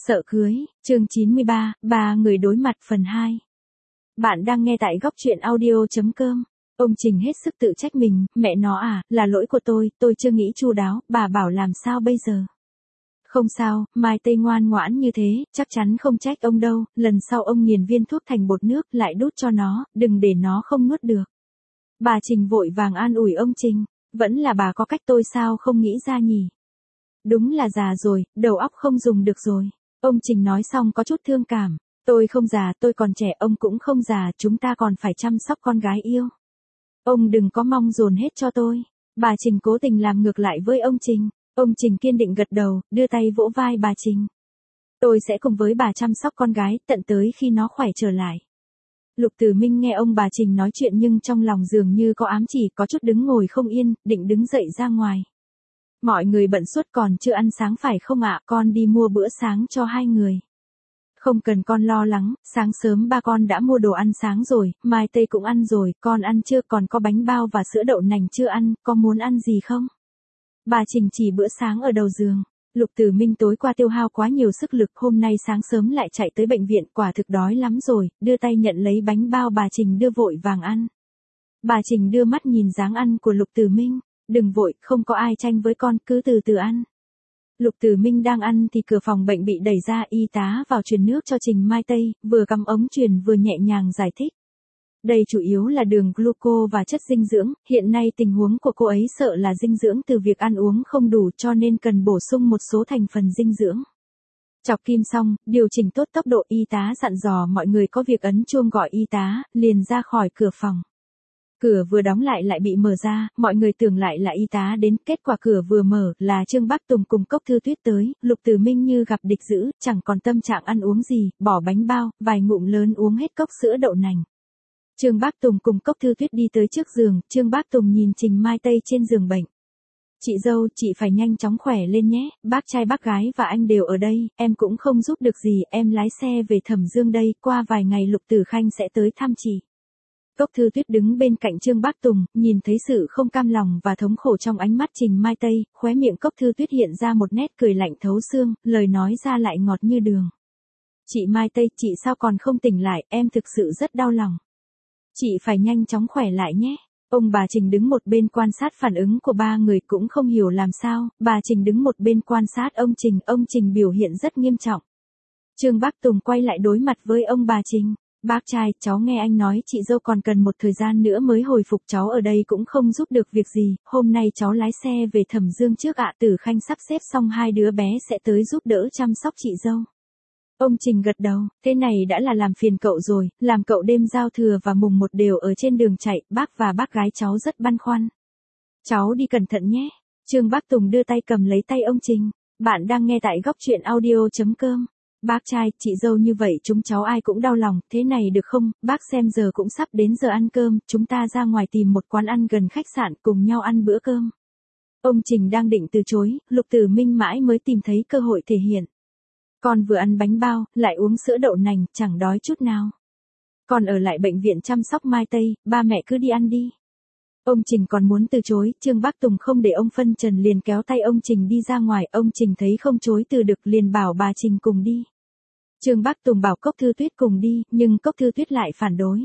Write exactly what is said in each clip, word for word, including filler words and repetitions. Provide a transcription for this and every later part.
Sợ cưới, chương chín mươi ba, ba người đối mặt phần hai. Bạn đang nghe tại góc truyện audio chấm com. Ông Trình hết sức tự trách mình, mẹ nó à, là lỗi của tôi, tôi chưa nghĩ chu đáo, bà bảo làm sao bây giờ. Không sao, Mai Tây ngoan ngoãn như thế, chắc chắn không trách ông đâu, lần sau ông nghiền viên thuốc thành bột nước lại đút cho nó, đừng để nó không nuốt được. Bà Trình vội vàng an ủi ông Trình, vẫn là bà có cách tôi sao không nghĩ ra nhỉ. Đúng là già rồi, đầu óc không dùng được rồi. Ông Trình nói xong có chút thương cảm. Tôi không già, tôi còn trẻ, ông cũng không già, chúng ta còn phải chăm sóc con gái yêu. Ông đừng có mong dồn hết cho tôi. Bà Trình cố tình làm ngược lại với ông Trình. Ông Trình kiên định gật đầu, đưa tay vỗ vai bà Trình. Tôi sẽ cùng với bà chăm sóc con gái, tận tới khi nó khỏe trở lại. Lục Tử Minh nghe ông bà Trình nói chuyện nhưng trong lòng dường như có ám chỉ, có chút đứng ngồi không yên, định đứng dậy ra ngoài. Mọi người bận suốt còn chưa ăn sáng phải không ạ, con đi mua bữa sáng cho hai người. Không cần con lo lắng, sáng sớm ba con đã mua đồ ăn sáng rồi, Mai Tây cũng ăn rồi, con ăn chưa, còn có bánh bao và sữa đậu nành chưa ăn, có muốn ăn gì không? Bà Trình chỉ bữa sáng ở đầu giường. Lục Tử Minh tối qua tiêu hao quá nhiều sức lực, hôm nay sáng sớm lại chạy tới bệnh viện, quả thực đói lắm rồi, đưa tay nhận lấy bánh bao bà Trình đưa vội vàng ăn. Bà Trình đưa mắt nhìn dáng ăn của Lục Tử Minh. Đừng vội, không có ai tranh với con, cứ từ từ ăn. Lục Tử Minh đang ăn thì cửa phòng bệnh bị đẩy ra, y tá vào truyền nước cho Trình Mai Tây, vừa cắm ống truyền vừa nhẹ nhàng giải thích. Đây chủ yếu là đường gluco và chất dinh dưỡng, hiện nay tình huống của cô ấy sợ là dinh dưỡng từ việc ăn uống không đủ cho nên cần bổ sung một số thành phần dinh dưỡng. Chọc kim xong, điều chỉnh tốt tốc độ, y tá dặn dò mọi người có việc ấn chuông gọi y tá, liền ra khỏi cửa phòng. Cửa vừa đóng lại lại bị mở ra, mọi người tưởng lại là y tá đến, kết quả cửa vừa mở là Trương Bác Tùng cùng Cốc Thư Tuyết tới, Lục Tử Minh như gặp địch dữ, chẳng còn tâm trạng ăn uống gì, bỏ bánh bao, vài ngụm lớn uống hết cốc sữa đậu nành. Trương Bác Tùng cùng Cốc Thư Tuyết đi tới trước giường, Trương Bác Tùng nhìn Trình Mai Tây trên giường bệnh. Chị dâu, chị phải nhanh chóng khỏe lên nhé, bác trai bác gái và anh đều ở đây, em cũng không giúp được gì, em lái xe về Thẩm Dương đây, qua vài ngày Lục Tử Khanh sẽ tới thăm chị. Cốc Thư Tuyết đứng bên cạnh Trương Bác Tùng, nhìn thấy sự không cam lòng và thống khổ trong ánh mắt Trình Mai Tây, khóe miệng Cốc Thư Tuyết hiện ra một nét cười lạnh thấu xương, lời nói ra lại ngọt như đường. Chị Mai Tây, chị sao còn không tỉnh lại, em thực sự rất đau lòng. Chị phải nhanh chóng khỏe lại nhé. Ông bà Trình đứng một bên quan sát phản ứng của ba người cũng không hiểu làm sao, bà Trình đứng một bên quan sát ông Trình, ông Trình biểu hiện rất nghiêm trọng. Trương Bác Tùng quay lại đối mặt với ông bà Trình. Bác trai, cháu nghe anh nói chị dâu còn cần một thời gian nữa mới hồi phục, cháu ở đây cũng không giúp được việc gì, hôm nay cháu lái xe về Thẩm Dương trước ạ, Tử Khanh sắp xếp xong hai đứa bé sẽ tới giúp đỡ chăm sóc chị dâu. Ông Trình gật đầu, thế này đã là làm phiền cậu rồi, làm cậu đêm giao thừa và mùng một đều ở trên đường chạy, bác và bác gái cháu rất băn khoăn. Cháu đi cẩn thận nhé. Trương Bác Tùng đưa tay cầm lấy tay ông Trình. Bạn đang nghe tại góc truyện audio chấm com. Bác trai, chị dâu như vậy chúng cháu ai cũng đau lòng, thế này được không, bác xem giờ cũng sắp đến giờ ăn cơm, chúng ta ra ngoài tìm một quán ăn gần khách sạn cùng nhau ăn bữa cơm. Ông Trình đang định từ chối, Lục Tử Minh mãi mới tìm thấy cơ hội thể hiện. Con vừa ăn bánh bao, lại uống sữa đậu nành, chẳng đói chút nào. Con ở lại bệnh viện chăm sóc Mai Tây, ba mẹ cứ đi ăn đi. Ông Trình còn muốn từ chối, Trương Bác Tùng không để ông phân trần liền kéo tay ông Trình đi ra ngoài, ông Trình thấy không chối từ được liền bảo bà Trình cùng đi. Trương Bác Tùng bảo Cốc Thư Tuyết cùng đi, nhưng Cốc Thư Tuyết lại phản đối.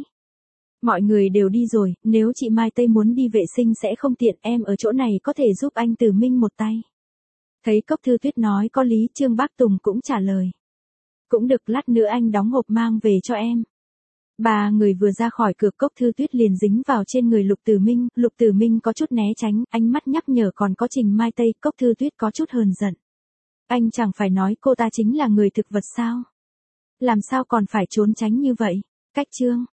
Mọi người đều đi rồi, nếu chị Mai Tây muốn đi vệ sinh sẽ không tiện, em ở chỗ này có thể giúp anh Tử Minh một tay. Thấy Cốc Thư Tuyết nói có lý, Trương Bác Tùng cũng trả lời. Cũng được, lát nữa anh đóng hộp mang về cho em. Ba người vừa ra khỏi cửa, Cốc Thư Tuyết liền dính vào trên người Lục Tử Minh, Lục Tử Minh có chút né tránh, ánh mắt nhắc nhở còn có Trình Mai Tây, Cốc Thư Tuyết có chút hờn giận. Anh chẳng phải nói cô ta chính là người thực vật sao? Làm sao còn phải trốn tránh như vậy? Cách chương.